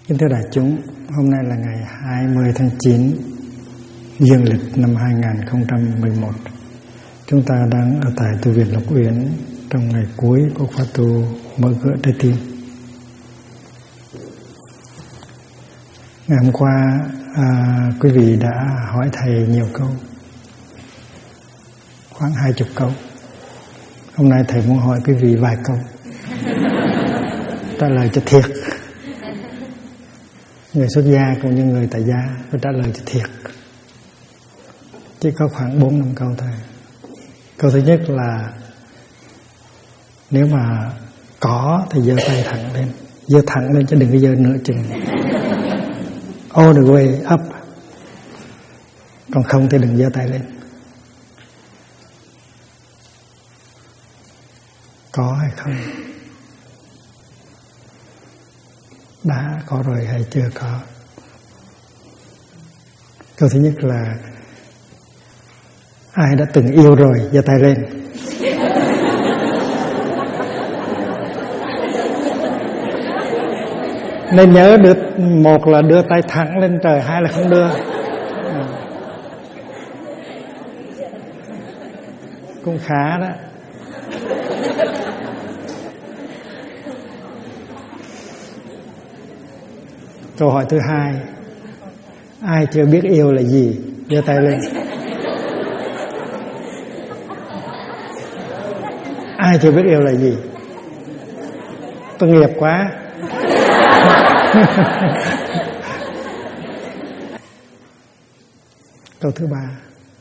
Kính thưa đại chúng, hôm nay là ngày 20 tháng 9 dương lịch năm 2011. Chúng ta đang ở tại tu viện Lộc Uyển trong ngày cuối của khóa tu mở cửa trái tim. Ngày hôm qua quý vị đã hỏi thầy nhiều câu, khoảng 20 câu. Hôm nay thầy muốn hỏi quý vị vài câu, trả lời cho thiệt. Người xuất gia cũng như người tại gia phải trả lời cho thiệt. Chỉ có khoảng 4-5 câu thôi. Câu thứ nhất là nếu mà có thì giơ tay thẳng lên. Giơ thẳng lên chứ đừng có giơ nửa chừng. All the way up. Còn không thì đừng giơ tay lên. Có hay không? Đã có rồi hay chưa có? Câu thứ nhất là ai đã từng yêu rồi, giơ tay lên. Nên nhớ một là đưa tay thẳng lên trời, hai là không đưa. Cũng khá đó. Câu hỏi thứ hai, ai chưa biết yêu là gì, giơ tay lên. Ai chưa biết yêu là gì? Tội nghiệp quá. Câu thứ ba,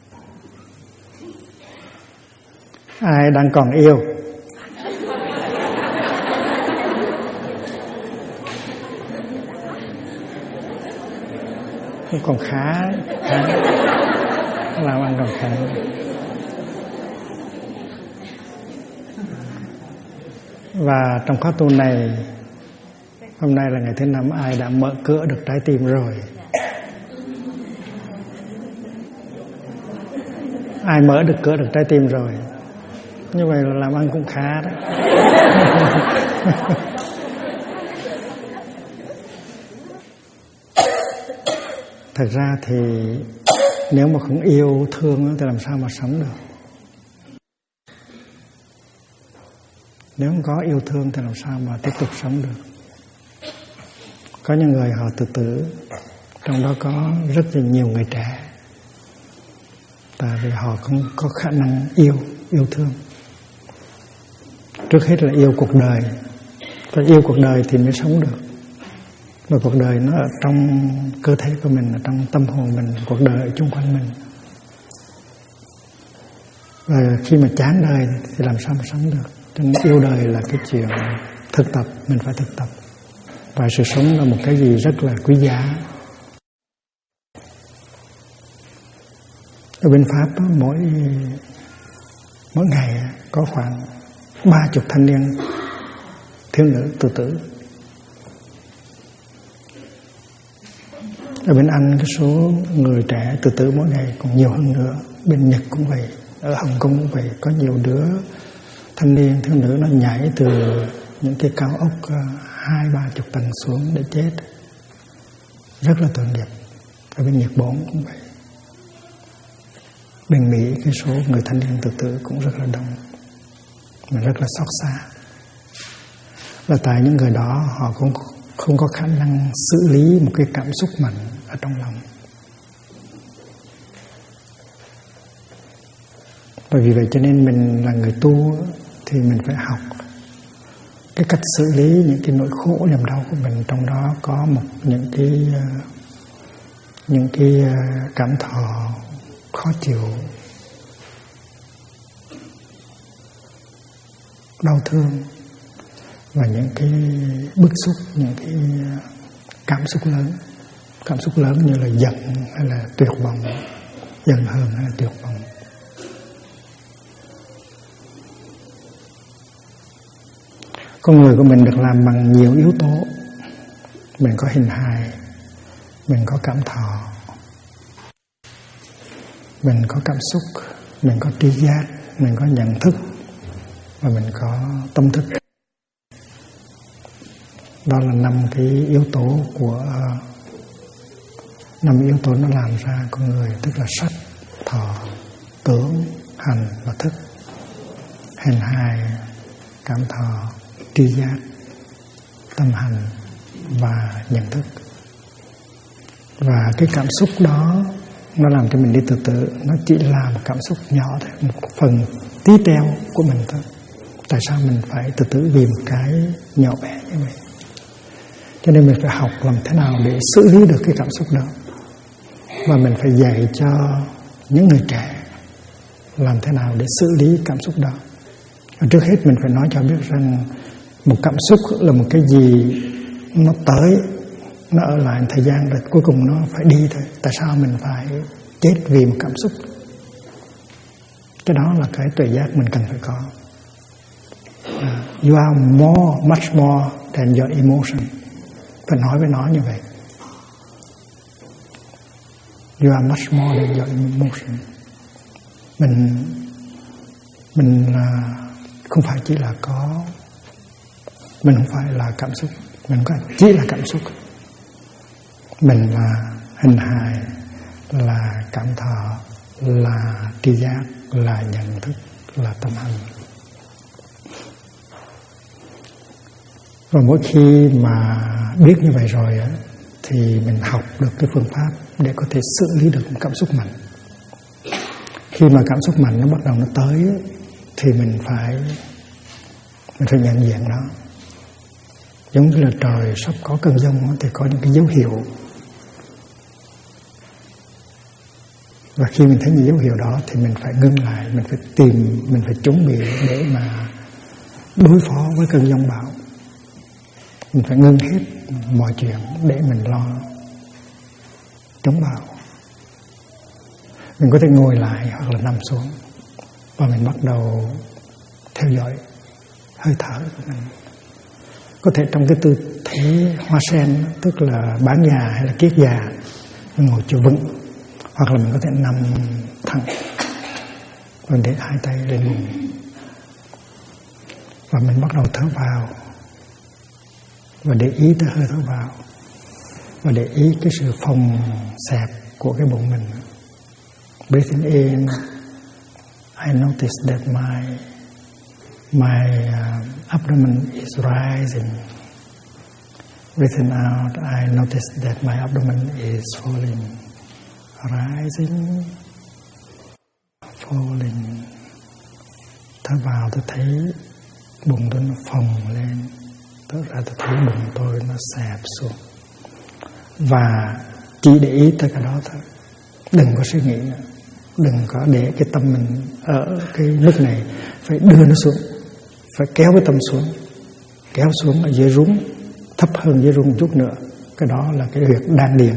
ai đang còn yêu? Còn khá làm ăn còn khá. Và trong khóa tu này, hôm nay là ngày thứ 5, ai đã mở cửa được trái tim rồi? Ai mở được cửa được trái tim rồi? Như vậy là làm ăn cũng khá đó. Thật ra thì nếu mà không yêu thương thì làm sao mà sống được? Nếu không có yêu thương thì làm sao mà tiếp tục sống được? Có những người họ tự tử, trong đó có rất là nhiều người trẻ. Tại vì họ không có khả năng yêu thương. Trước hết là yêu cuộc đời. Phải yêu cuộc đời thì mới sống được. Và cuộc đời nó ở trong cơ thể của mình, ở trong tâm hồn mình, cuộc đời ở chung quanh mình. Và khi mà chán đời thì làm sao mà sống được? Cho nên yêu đời là cái chuyện thực tập, mình phải thực tập. Và sự sống là một cái gì rất là quý giá. Ở bên Pháp mỗi ngày có khoảng 30 thanh niên thiếu nữ tự tử. Ở bên Anh cái số người trẻ tự tử mỗi ngày còn nhiều hơn nữa. Bên Nhật cũng vậy, ở Hồng Kông cũng vậy. Có nhiều đứa thanh niên thiếu nữ nó nhảy từ những cái cao ốc 20-30 tầng xuống để chết. Rất là tội nghiệp. Ở bên Nhật Bản cũng vậy. Bên Mỹ cái số người thanh niên tự tử cũng rất là đông. Mà rất là xót xa. Là tại những người đó họ cũng không có khả năng xử lý một cái cảm xúc mạnh ở trong lòng. Bởi vì vậy cho nên mình là người tu thì mình phải học cái cách xử lý những cái nỗi khổ niềm đau của mình. Trong đó có những cái cảm thọ khó chịu, đau thương và những cái bức xúc, những cái cảm xúc lớn. Cảm xúc lớn như là giận hay là tuyệt vọng, giận hờn hay là tuyệt vọng. Con người của mình được làm bằng nhiều yếu tố. Mình có hình hài, mình có cảm thọ, mình có cảm xúc, mình có tri giác, mình có nhận thức và mình có tâm thức. Đó là 5 cái yếu tố của 5 yếu tố nó làm ra con người, tức là sắc, thọ, tưởng, hành và thức. Hành hài, cảm thọ, tri giác, tâm hành và nhận thức. Và cái cảm xúc đó nó làm cho mình đi từ từ. Nó chỉ là một cảm xúc nhỏ thôi, một phần tí teo của mình thôi. Tại sao mình phải từ từ vì một cái nhỏ bé như vậy? Cho nên mình phải học làm thế nào để xử lý được cái cảm xúc đó. Và mình phải dạy cho những người trẻ làm thế nào để xử lý cảm xúc đó. Và trước hết mình phải nói cho biết rằng một cảm xúc là một cái gì nó tới, nó ở lại thời gian rồi cuối cùng nó phải đi thôi. Tại sao mình phải chết vì một cảm xúc? Cái đó là cái tuệ giác mình cần phải có. You are much more than your emotion. Phải nói với nó như vậy. You are much more than your emotion. Mình là không phải chỉ là có, mình không phải là cảm xúc, mình không phải chỉ là cảm xúc. Mình là hình hài, là cảm thọ, là tri giác, là nhận thức, là tâm hành. Và mỗi khi mà biết như vậy rồi á, thì mình học được cái phương pháp để có thể xử lý được một cảm xúc mạnh. Khi mà cảm xúc mạnh nó bắt đầu nó tới thì mình phải nhận diện nó. Giống như là trời sắp có cơn giông thì có những cái dấu hiệu. Và khi mình thấy những dấu hiệu đó thì mình phải ngưng lại, mình phải tìm, mình phải chuẩn bị để mà đối phó với cơn giông bão. Mình phải ngưng hết mọi chuyện để mình lo chống bão. Mình có thể ngồi lại hoặc là nằm xuống và mình bắt đầu theo dõi hơi thở của mình. Có thể trong cái tư thế hoa sen, tức là bán già hay là kiết già, mình ngồi chưa vững, hoặc là mình có thể nằm thẳng và để hai tay lên bụng và mình bắt đầu thở vào và để ý tới hơi thở vào và để ý cái sự phồng xẹp của cái bụng mình. Breathing in, I notice that my abdomen is rising. Breathing out, I notice that my abdomen is falling. Rising, falling. Thở vào tôi thấy bụng tôi nó phồng lên, thở ra tôi thấy bụng tôi nó xẹp xuống. Và chỉ để ý tới cái đó thôi. Đừng có suy nghĩ nữa. Đừng có để cái tâm mình ở cái mức này, phải đưa nó xuống, phải kéo cái tâm xuống, kéo xuống ở dưới rúng, thấp hơn dưới rung một chút nữa. Cái đó là cái huyệt đan điền.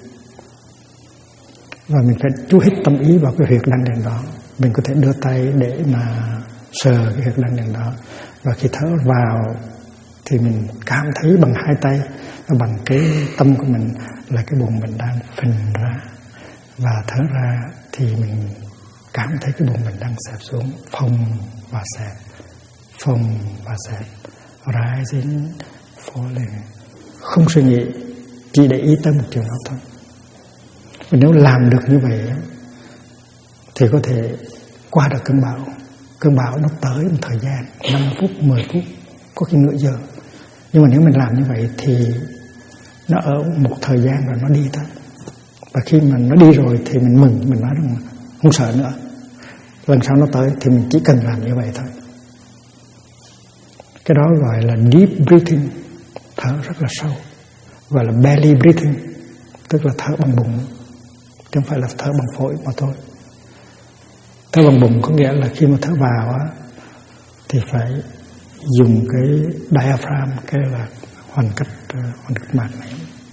Và mình phải chú hít tâm ý vào cái huyệt đan điền đó. Mình có thể đưa tay để mà sờ cái huyệt đan điền đó. Và khi thở vào thì mình cảm thấy bằng hai tay và bằng cái tâm của mình là cái bụng mình đang phình ra. Và thở ra thì mình cảm thấy cái bụng mình đang xẹp xuống, phồng và xẹp, phồng và xẹp, rising, falling. Không suy nghĩ, chỉ để ý tới một chuyện đó thôi. Và nếu làm được như vậy thì có thể qua được cơn bão. Cơn bão nó tới một thời gian 5 phút, 10 phút, có khi nửa giờ. Nhưng mà nếu mình làm như vậy thì nó ở một thời gian rồi nó đi thôi. Và khi mà nó đi rồi thì mình mừng, mình nói rằng không sợ nữa. Lần sau nó tới thì mình chỉ cần làm như vậy thôi. Cái đó gọi là deep breathing, thở rất là sâu. Gọi là belly breathing, tức là thở bằng bụng, chứ không phải là thở bằng phổi mà thôi. Thở bằng bụng có nghĩa là khi mà thở vào á, thì phải dùng cái diaphragm, cái là hoàn cách mạch này,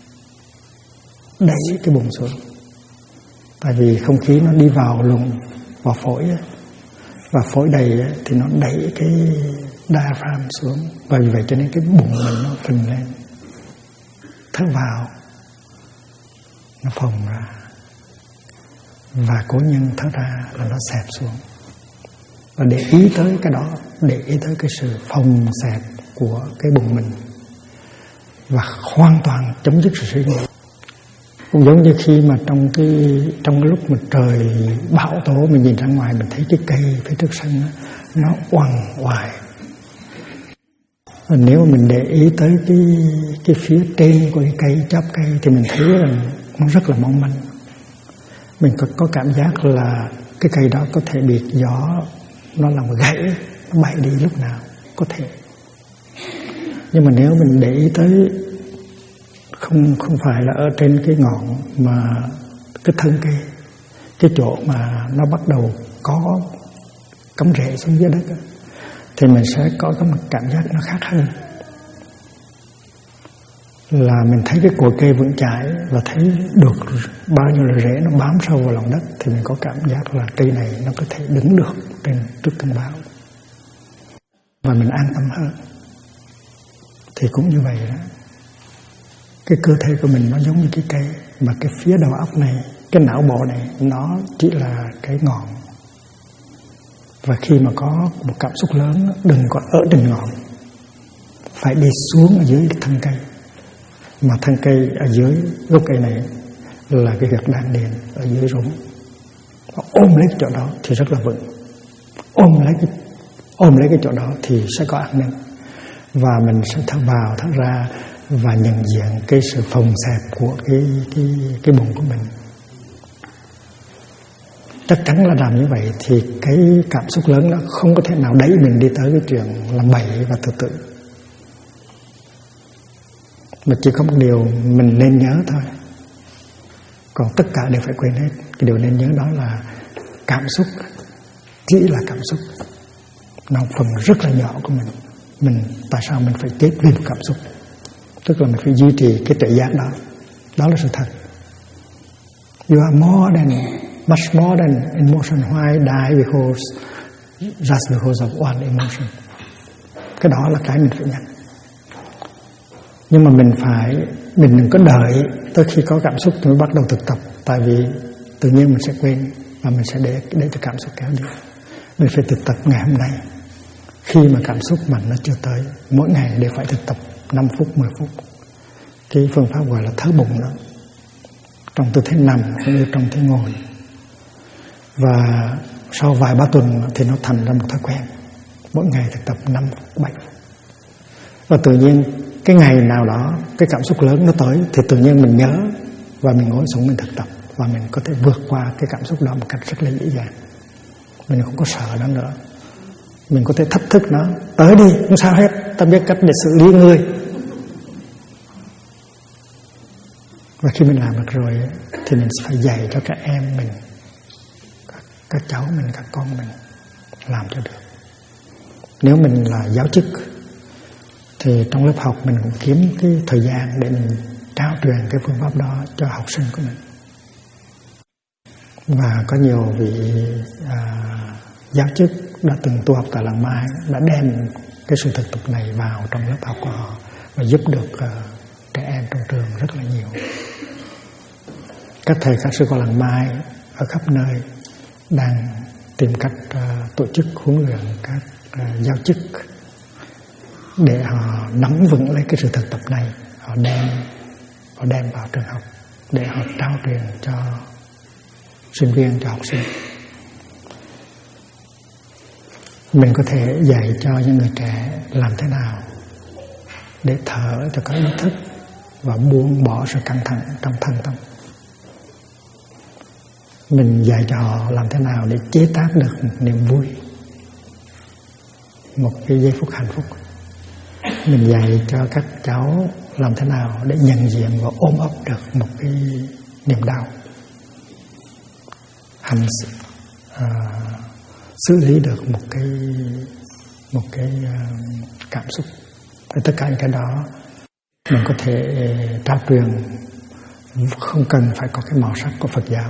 đẩy cái bụng xuống. Tại vì không khí nó đi vào lùng, vào phổi ấy, và phổi đầy ấy, thì nó đẩy cái diaphragm xuống. Và vì vậy cho nên cái bụng mình nó phình lên. Thở vào nó phồng ra, và cố nhân thở ra là nó xẹp xuống. Và để ý tới cái đó, để ý tới cái sự phồng xẹp của cái bụng mình. và hoàn toàn chấm dứt sự suy nghĩ. Cũng giống như khi mà trong cái lúc mà trời bão tố, mình nhìn ra ngoài mình thấy cái cây phía trước sân nó oằn oài. Và nếu mà mình để ý tới cái phía trên của cái cây, chóp cây, thì mình thấy rằng nó rất là mong manh. Mình có cảm giác là cái cây đó có thể bị gió nó làm gãy, nó bay đi lúc nào có thể. Nhưng mà nếu mình để ý tới không phải là ở trên cái ngọn mà cái thân cây, cái chỗ mà nó bắt đầu có cắm rễ xuống dưới đất, thì mình sẽ có một cảm giác nó khác hơn. Là mình thấy cái cội cây vững chãi và thấy được bao nhiêu là rễ nó bám sâu vào lòng đất, thì mình có cảm giác là cây này nó có thể đứng được trước cơn bão, và mình an tâm hơn. Thì cũng như vậy đó, cái cơ thể của mình nó giống như cái cây, mà cái phía đầu óc này, cái não bộ này, nó chỉ là cái ngọn. Và khi mà có một cảm xúc lớn, đừng có ở trên ngọn, phải đi xuống ở dưới thân cây. Mà thân cây ở dưới gốc cây này là cái huyệt đan điền ở dưới rốn. Ôm lấy cái chỗ đó thì rất là vững. Ôm lấy cái chỗ đó thì sẽ có an ninh. Và mình sẽ thở vào thở ra và nhận diện cái sự phồng xẹp của cái bụng của mình. Chắc chắn là làm như vậy thì cái cảm xúc lớn đó không có thể nào đẩy mình đi tới cái chuyện làm bậy và tự tử. Mà chỉ có một điều mình nên nhớ thôi, còn tất cả đều phải quên hết. Cái điều nên nhớ đó là cảm xúc chỉ là cảm xúc, nó phần rất là nhỏ của mình. Tại sao mình phải chết vì một cảm xúc? Tức là mình phải duy trì cái tự giác đó. Đó là sự thật. You are much more than emotion. Why die just because of one emotion? Cái đó là cái mình phải nhận. Nhưng mà mình đừng có đợi tới khi có cảm xúc thì mới bắt đầu thực tập. Tại vì tự nhiên mình sẽ quên và mình sẽ để cho cảm xúc kéo đi. Mình phải thực tập ngày hôm nay. Khi mà cảm xúc mạnh nó chưa tới, mỗi ngày đều phải thực tập 5 phút, 10 phút. Cái phương pháp gọi là thở bụng đó, trong tư thế nằm cũng như trong tư thế ngồi. Và sau vài ba tuần thì nó thành ra một thói quen. Mỗi ngày thực tập 5 phút, 7 phút. Và tự nhiên cái ngày nào đó cái cảm xúc lớn nó tới thì tự nhiên mình nhớ và mình ngồi xuống mình thực tập, và mình có thể vượt qua cái cảm xúc đó một cách rất là dễ dàng. Mình không có sợ nó nữa. Mình có thể thách thức nó, tới đi, không sao hết, ta biết cách để xử lý ngươi. Và khi mình làm được rồi thì mình phải dạy cho các em mình, các cháu mình, các con mình làm cho được. Nếu mình là giáo chức thì trong lớp học mình cũng kiếm cái thời gian để mình trao truyền cái phương pháp đó cho học sinh của mình. Và có nhiều vị giáo chức đã từng tu học tại Làng Mai đã đem cái sự thực tập này vào trong lớp học của họ và giúp được trẻ em trong trường rất là nhiều. Các thầy các sư của Làng Mai ở khắp nơi đang tìm cách tổ chức huấn luyện các giáo chức để họ nắm vững lấy cái sự thực tập này, họ đem vào trường học để họ trao truyền cho sinh viên, cho học sinh. Mình có thể dạy cho những người trẻ làm thế nào để thở cho có ý thức và buông bỏ sự căng thẳng trong thân tâm. Mình dạy cho họ làm thế nào để chế tác được một niềm vui, một cái giây phút hạnh phúc. Mình dạy cho các cháu làm thế nào để nhận diện và ôm ấp được một cái niềm đau, xử lý được một cái cảm xúc. Và tất cả những cái đó mình có thể trao truyền, không cần phải có cái màu sắc của Phật giáo,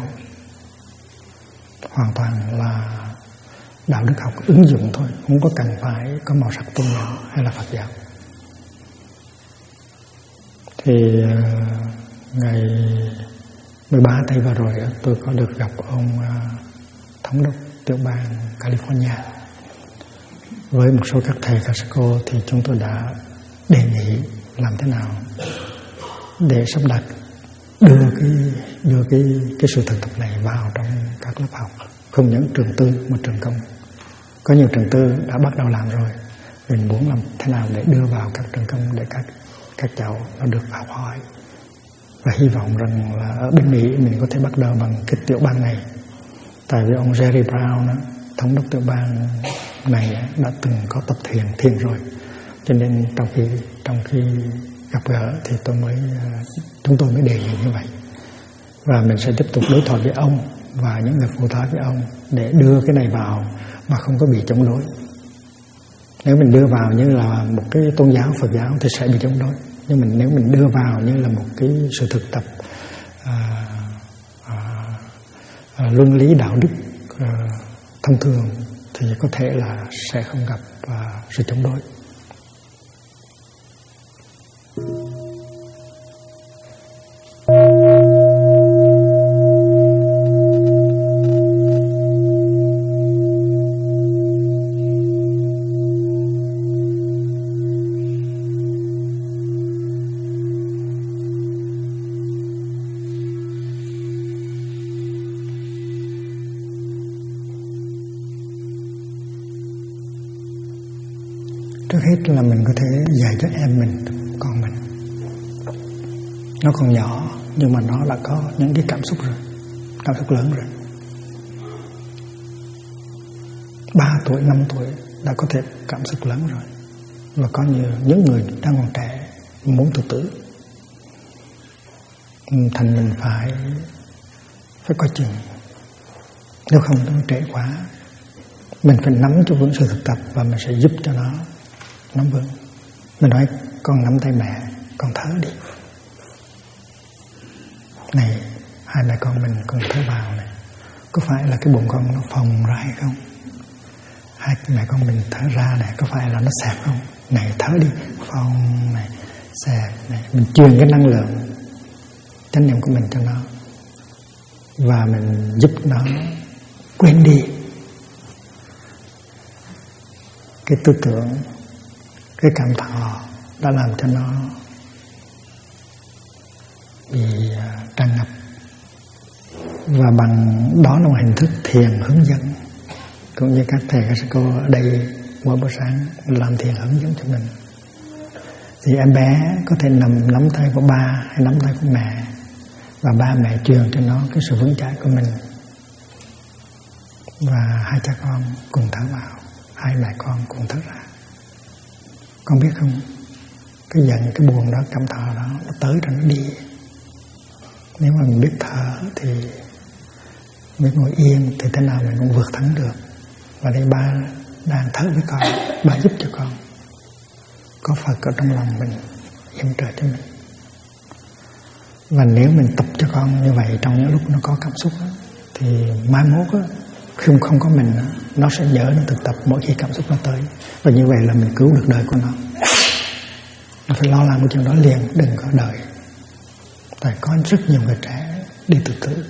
hoàn toàn là đạo đức học ứng dụng thôi, không có cần phải có màu sắc tôn giáo hay là Phật giáo. Thì ngày 13 tháng vừa rồi tôi có được gặp ông thống đốc tiểu bang California. Với một số các thầy các sư cô thì chúng tôi đã đề nghị làm thế nào để sắp đặt đưa cái sự thực tập này vào trong các lớp học, không những trường tư mà trường công. Có nhiều trường tư đã bắt đầu làm rồi, mình muốn làm thế nào để đưa vào các trường công để các cháu nó được học hỏi. Và hy vọng rằng là ở bên Mỹ mình có thể bắt đầu bằng cái tiểu bang này. Tại vì ông Jerry Brown đó, thống đốc tiểu bang này đã từng có tập thiền rồi, cho nên trong khi gặp gỡ thì chúng tôi mới đề nghị như vậy. Và mình sẽ tiếp tục đối thoại với ông và những người phụ tá với ông để đưa cái này vào mà không có bị chống đối. Nếu mình đưa vào như là một cái tôn giáo Phật giáo thì sẽ bị chống đối. Nhưng nếu mình đưa vào như là một cái sự thực tập luân lý đạo đức thông thường thì có thể là sẽ không gặp sự chống đối. Trước hết là mình có thể dạy cho em mình, con mình. Nó còn nhỏ nhưng mà nó đã có những cái cảm xúc rồi, cảm xúc lớn rồi. 3 tuổi, 5 tuổi đã có thể cảm xúc lớn rồi. Và có những người đang còn trẻ muốn tự tử. Thành mình phải có chừng. Nếu không nó trễ quá. Mình phải nắm cho vững sự thực tập và mình sẽ giúp cho nó nắm vững. Mình nói con nắm tay mẹ, con thở đi. Này, hai mẹ con mình cùng thở vào này. Có phải là cái bụng con nó phồng ra hay không? Hai mẹ con mình thở ra này, có phải là nó xẹp không? Này, thở đi, phồng này, xẹp này. Mình truyền cái năng lượng chánh niệm của mình cho nó. Và mình giúp nó quên đi cái tư tưởng, cái cảm thọ đã làm cho nó bị tràn ngập. Và bằng đó là một hình thức thiền hướng dẫn, cũng như các thầy các sư cô ở đây mỗi buổi sáng làm thiền hướng dẫn cho mình. Thì em bé có thể nắm tay của ba hay nắm tay của mẹ, và ba mẹ truyền cho nó cái sự vững chãi của mình. Và hai cha con cùng thở vào, hai mẹ con cùng thở ra. Con biết không, cái giận, cái buồn đó, cảm thọ đó, nó tới rồi nó đi. Nếu mà mình biết thở thì biết ngồi yên thì thế nào mình cũng vượt thắng được. Và đây ba đang thở với con, ba giúp cho con. Có Phật ở trong lòng mình, yểm trợ cho mình. Và nếu mình tập cho con như vậy trong những lúc nó có cảm xúc đó, thì mai mốt đó, không có mình đó, nó sẽ nhớ nó thực tập mỗi khi cảm xúc nó tới. Và như vậy là mình cứu được đời của nó. Nó phải lo làm cái chuyện đó liền, đừng có đợi. Tại có rất nhiều người trẻ đi tự tử.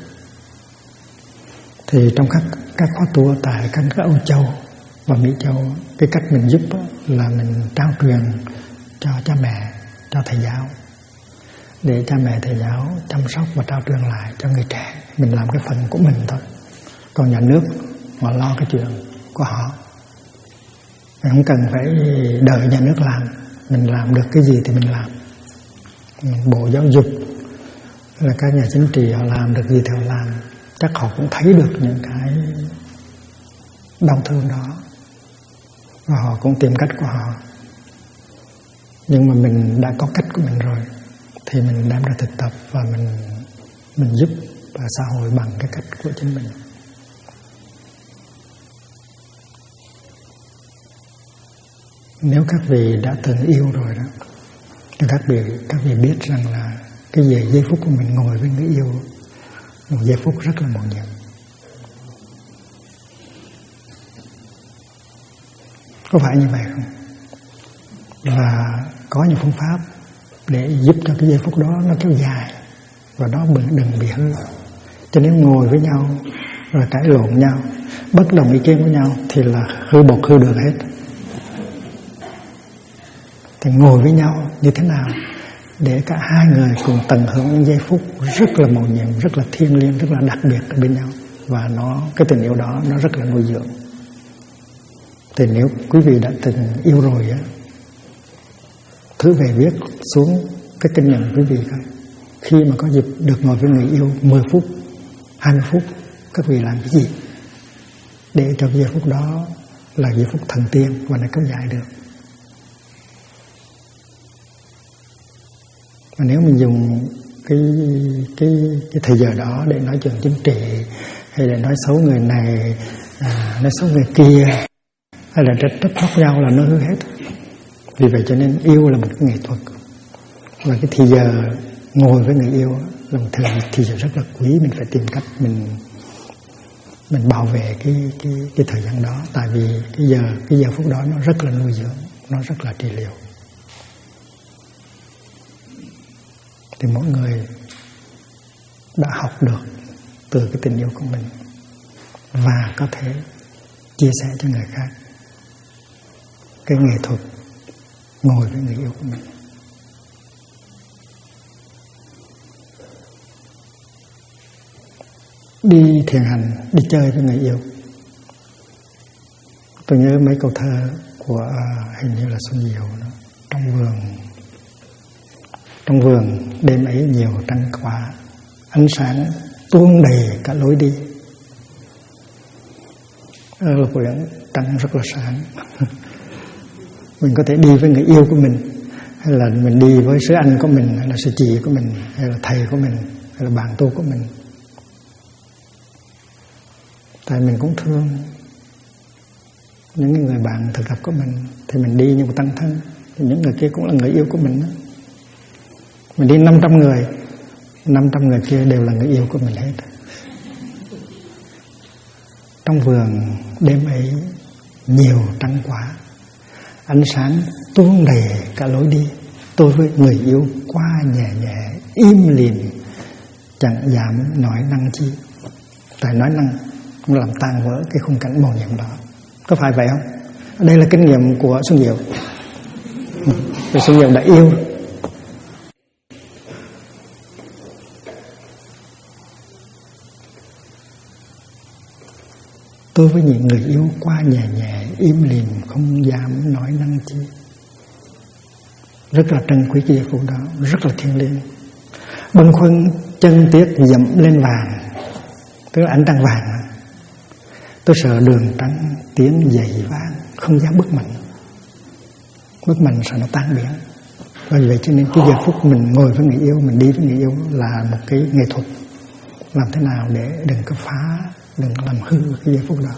Thì trong các khóa tu tại các Âu Châu và Mỹ Châu, cái cách mình giúp là mình trao truyền cho cha mẹ, cho thầy giáo, để cha mẹ thầy giáo chăm sóc và trao truyền lại cho người trẻ. Mình làm cái phần của mình thôi. Còn nhà nước họ lo cái chuyện của họ. Mình không cần phải đợi nhà nước làm. Mình làm được cái gì thì mình làm. Bộ giáo dục là các nhà chính trị họ làm được gì thì họ làm. Chắc họ cũng thấy được những cái đau thương đó, và họ cũng tìm cách của họ. Nhưng mà mình đã có cách của mình rồi thì mình đem ra thực tập và mình giúp xã hội bằng cái cách của chính mình. Nếu các vị đã từng yêu rồi đó, thì các vị biết rằng là cái giây phút của mình ngồi với người yêu, một giây phút rất là mầu nhiệm. Có phải như vậy không? Và có những phương pháp để giúp cho cái giây phút đó nó kéo dài và nó đừng bị hư. Cho nên ngồi với nhau rồi cãi lộn nhau, bất đồng ý kiến với nhau thì là hư bột hư được hết. thì ngồi với nhau như thế nào để cả hai người cùng tận hưởng những giây phút rất là mầu nhiệm, rất là thiêng liêng, rất là đặc biệt ở bên nhau. Và cái tình yêu đó nó rất là nuôi dưỡng. Thì nếu quý vị đã từng yêu rồi á, thử về viết xuống cái kinh nghiệm quý vị coi. Khi mà có dịp được ngồi với người yêu 10 phút, 20 phút, các vị làm cái gì để cho cái giây phút đó là giây phút thần tiên và nó kéo dài được. Và nếu mình dùng cái thời giờ đó để nói chuyện chính trị, hay là nói xấu người này, nói xấu người kia, hay là trách móc nhau là nó hư hết. Vì vậy cho nên yêu là một cái nghệ thuật. Và cái thời giờ ngồi với người yêu là một thời giờ rất là quý. Mình phải tìm cách mình bảo vệ cái thời gian đó. Tại vì cái giờ phút đó nó rất là nuôi dưỡng, nó rất là trị liệu. Thì mỗi người đã học được từ cái tình yêu của mình và có thể chia sẻ cho người khác cái nghệ thuật ngồi với người yêu của mình. Đi thiền hành, đi chơi với người yêu. Tôi nhớ mấy câu thơ của hình như là Xuân Diệu đó. Trong vườn đêm ấy nhiều trăng quả, ánh sáng tuôn đầy cả lối đi. Là quyển trăng rất là sáng. Mình có thể đi với người yêu của mình, hay là mình đi với sư anh của mình, hay là sư chị của mình, hay là thầy của mình, hay là bạn tu của mình. Tại mình cũng thương những người bạn thực tập của mình, thì mình đi như một tăng thân, thì những người kia cũng là người yêu của mình đó. Mình đi 500 người, 500 người kia đều là người yêu của mình hết. Trong vườn đêm ấy nhiều trăng quả, ánh sáng tuôn đầy cả lối đi. Tôi với người yêu qua nhẹ nhẹ, im lìm, chẳng dám nói năng chi. Tại nói năng nó làm tan vỡ cái khung cảnh màu nhiệm đó. Có phải vậy không? Đây là kinh nghiệm của Xuân Diệu. Xuân Diệu đã yêu. Tôi với những người yêu qua nhẹ nhẹ, im lìm, không dám nói năng chi. Rất là trân quý cái giây phút đó, rất là thiêng liêng. Bâng khuâng chân tiết dẫm lên vàng, tức là ánh trăng vàng. Tôi sợ đường trắng tiếng dày vang, không dám bước mạnh. Bước mạnh sợ nó tan biến. Bởi vậy cho nên cái giờ phút mình ngồi với người yêu, mình đi với người yêu là một cái nghệ thuật. Làm thế nào để đừng có phá, đừng làm hư cái giây phút đó.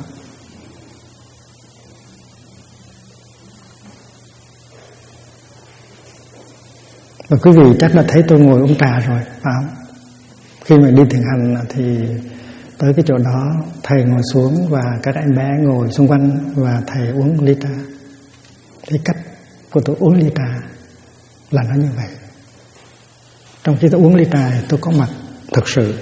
Và quý vị chắc đã thấy tôi ngồi uống trà rồi, phải không? Khi mà đi thiền hành thì tới cái chỗ đó, thầy ngồi xuống và các em bé ngồi xung quanh và thầy uống ly trà. Cái cách của tôi uống ly trà là nó như vậy. Trong khi tôi uống ly trà tôi có mặt thực sự.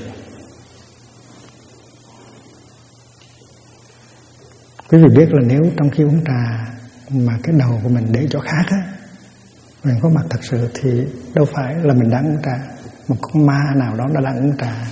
Quý vị biết là nếu trong khi uống trà mà cái đầu của mình để chỗ khác á, mình có mặt thật sự thì đâu phải là mình đang uống trà. Một con ma nào đó đã đang uống trà.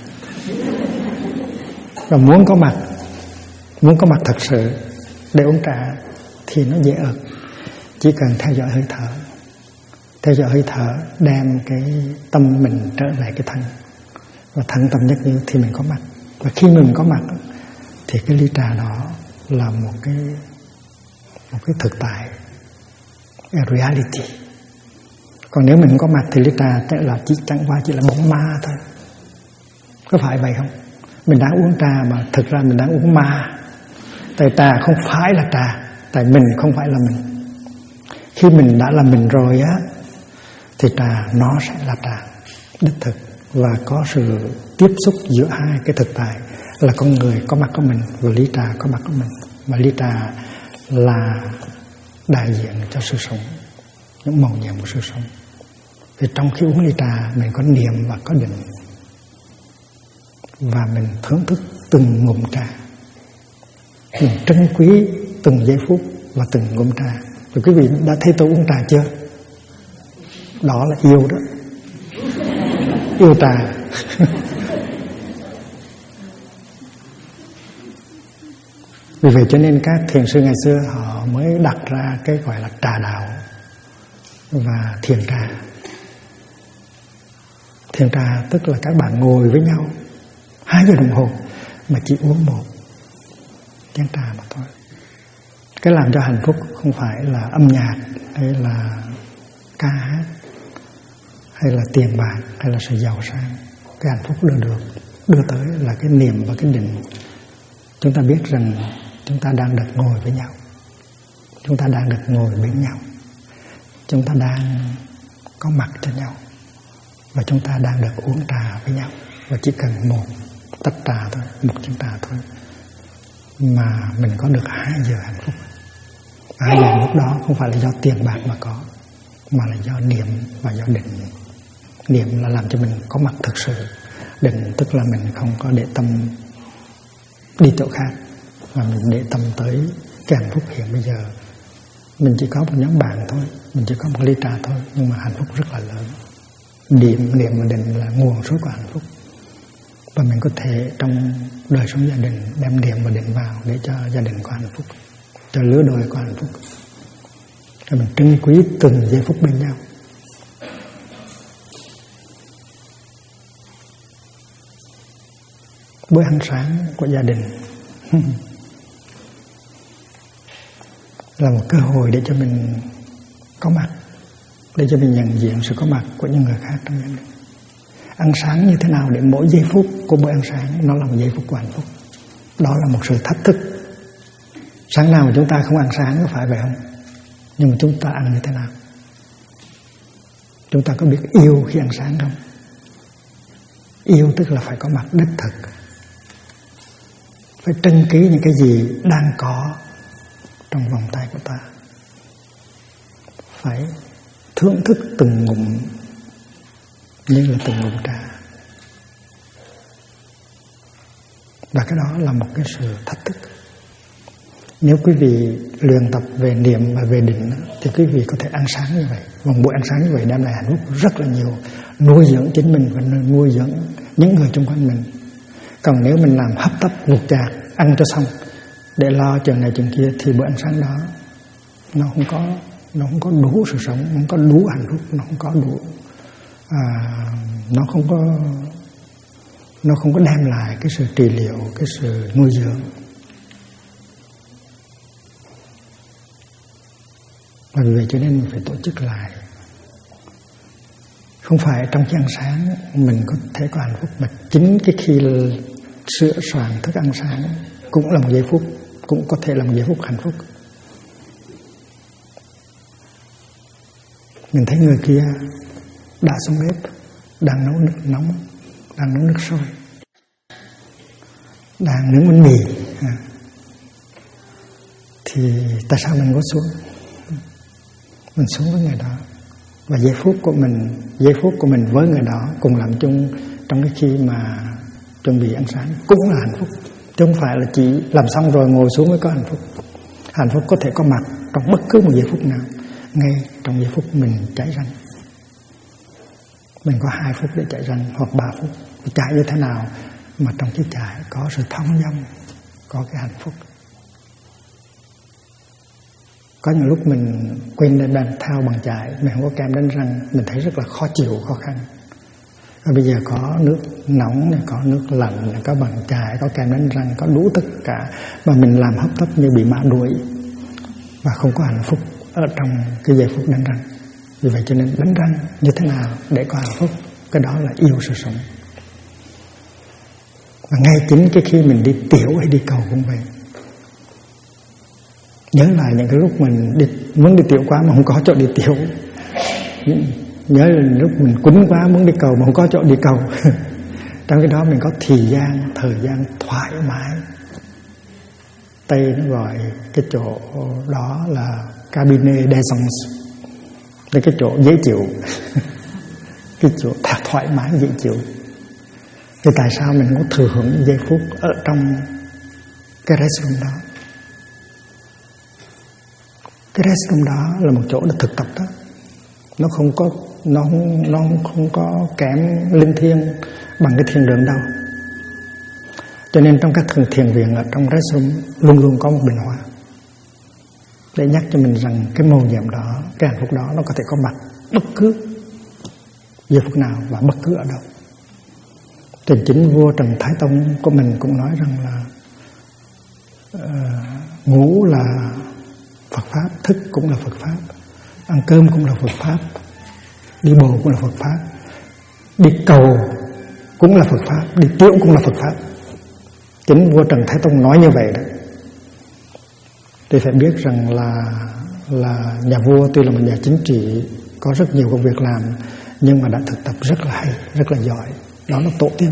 Và muốn có mặt thật sự để uống trà thì nó dễ ợt. Chỉ cần theo dõi hơi thở. Theo dõi hơi thở đem cái tâm mình trở lại cái thân. Và thân tâm nhất như thì mình có mặt. Và khi mình có mặt thì cái ly trà đó là một cái thực tại, a reality. Còn nếu mình không có mặt thì ly trà là chẳng qua chỉ là bóng ma thôi. Có phải vậy không? Mình đang uống trà mà thực ra mình đang uống ma. Tại trà không phải là trà, tại mình không phải là mình. Khi mình đã là mình rồi á, thì trà nó sẽ là trà đích thực. Và có sự tiếp xúc giữa hai cái thực tại là con người có mặt của mình và ly trà có mặt của mình. Mà ly trà là đại diện cho sự sống, những màu nhiệm của sự sống. Vì trong khi uống ly trà mình có niệm và có định, và mình thưởng thức từng ngụm trà, mình trân quý từng giây phút và từng ngụm trà. Rồi quý vị đã thấy tôi uống trà chưa? Đó là yêu đó. Yêu trà. Vì vậy cho nên các thiền sư ngày xưa họ mới đặt ra cái gọi là trà đạo và thiền trà. Thiền trà tức là các bạn ngồi với nhau 2 giờ đồng hồ mà chỉ uống một chén trà mà thôi. Cái làm cho hạnh phúc không phải là âm nhạc hay là ca hát hay là tiền bạc hay là sự giàu sang. Cái hạnh phúc đưa tới là cái niềm và cái định. Chúng ta biết rằng chúng ta đang được ngồi với nhau, chúng ta đang được ngồi bên nhau, chúng ta đang có mặt cho nhau, và chúng ta đang được uống trà với nhau. Và chỉ cần một tách trà thôi, một chén trà thôi, mà mình có được 2 giờ hạnh phúc. 2 giờ hạnh phúc đó không phải là do tiền bạc mà có, mà là do niệm và do định. Niệm là làm cho mình có mặt thực sự. Định tức là mình không có để tâm đi chỗ khác, và mình để tâm tới cái hạnh phúc hiện bây giờ. Mình chỉ có một nhóm bạn thôi, mình chỉ có một ly trà thôi, nhưng mà hạnh phúc rất là lớn. Niệm và định là nguồn suối của hạnh phúc. Và mình có thể trong đời sống gia đình đem niệm và định vào để cho gia đình có hạnh phúc, cho lứa đôi có hạnh phúc. Rồi mình trân quý từng giây phút bên nhau. Bữa ăn sáng của gia đình là một cơ hội để cho mình có mặt, để cho mình nhận diện sự có mặt của những người khác trong gia đình. Ăn sáng như thế nào để mỗi giây phút của bữa ăn sáng nó là một giây phút của hạnh phúc. Đó là một sự thách thức. Sáng nào mà chúng ta không ăn sáng, có phải vậy không? Nhưng mà chúng ta ăn như thế nào? Chúng ta có biết yêu khi ăn sáng không? Yêu tức là phải có mặt đích thực, phải trân quý những cái gì đang có trong vòng tay của ta, phải thưởng thức từng ngụm như là từng ngụm trà. Và cái đó là một cái sự thách thức. Nếu quý vị luyện tập về niệm và về định thì quý vị có thể ăn sáng như vậy. Và buổi ăn sáng như vậy đem lại hạnh phúc rất là nhiều, nuôi dưỡng chính mình và nuôi dưỡng những người xung quanh mình. Còn nếu mình làm hấp tấp vụt chạc, ăn cho xong để lo chuyện này chuyện kia, thì bữa ăn sáng đó nó không có đủ sự sống, nó không có đủ hạnh phúc, nó không có đủ nó không có đem lại cái sự trị liệu, cái sự nuôi dưỡng. Và vì vậy cho nên mình phải tổ chức lại. Không phải trong khi ăn sáng mình có thể có hạnh phúc, mà chính cái khi sửa soạn thức ăn sáng cũng là một giây phút, cũng có thể là một giây phút hạnh phúc. Mình thấy người kia đã xuống bếp, đang nấu nước nóng, đang nấu nước sôi, đang nướng bánh mì, thì tại sao mình có xuống? Mình xuống với người đó, và giây phút của mình với người đó cùng làm chung trong cái khi mà chuẩn bị ăn sáng cũng là hạnh phúc. Chứ không phải là chỉ làm xong rồi ngồi xuống mới có hạnh phúc. Hạnh phúc có thể có mặt trong bất cứ một giây phút nào, ngay trong giây phút mình chạy răng. Mình có 2 phút để chạy răng hoặc 3 phút. Chạy như thế nào mà trong chiếc chạy có sự thong dong, có cái hạnh phúc. Có những lúc mình quên lên bàn thao bằng chải, mình không có kem đánh răng, mình thấy rất là khó chịu, khó khăn. Và bây giờ có nước nóng này, có nước lạnh này, có bằng chải, có kem đánh răng, có đủ tất cả, mà mình làm hấp tấp như bị ma đuổi và không có hạnh phúc ở trong cái giây phút đánh răng. Vì vậy cho nên đánh răng như thế nào để có hạnh phúc, cái đó là yêu sự sống. Và ngay chính cái khi mình đi tiểu hay đi cầu cũng vậy. Nhớ lại những cái lúc mình muốn đi tiểu quá mà không có chỗ đi tiểu. Nhớ là lúc mình quýnh quá muốn đi cầu mà không có chỗ đi cầu. Trong cái đó mình có thời gian thoải mái. Tây nó gọi cái chỗ đó là cabine d'aisance, là cái chỗ dễ chịu. Cái chỗ thoải mái dễ chịu. Thì tại sao mình có thừa hưởng những giây phút ở trong cái restroom đó? Cái restroom đó là một chỗ để thực tập đó. Nó không có nó không có kém linh thiêng bằng cái thiền đường đâu. Cho nên trong các thiền viện ở trong restroom luôn luôn có một bình hoa để nhắc cho mình rằng cái mầu nhiệm đó, cái hạnh phúc đó nó có thể có mặt bất cứ giờ phút nào và bất cứ ở đâu. Chính vua Trần Thái Tông của mình cũng nói rằng là ngủ là Phật pháp, thức cũng là Phật pháp, ăn cơm cũng là Phật pháp, đi bộ cũng là Phật pháp, đi cầu cũng là Phật pháp, đi tiểu cũng là Phật pháp. Chính vua Trần Thái Tông nói như vậy đó. Thì phải biết rằng là nhà vua tuy là một nhà chính trị có rất nhiều công việc làm, nhưng mà đã thực tập rất là hay, rất là giỏi. Đó là tổ tiên.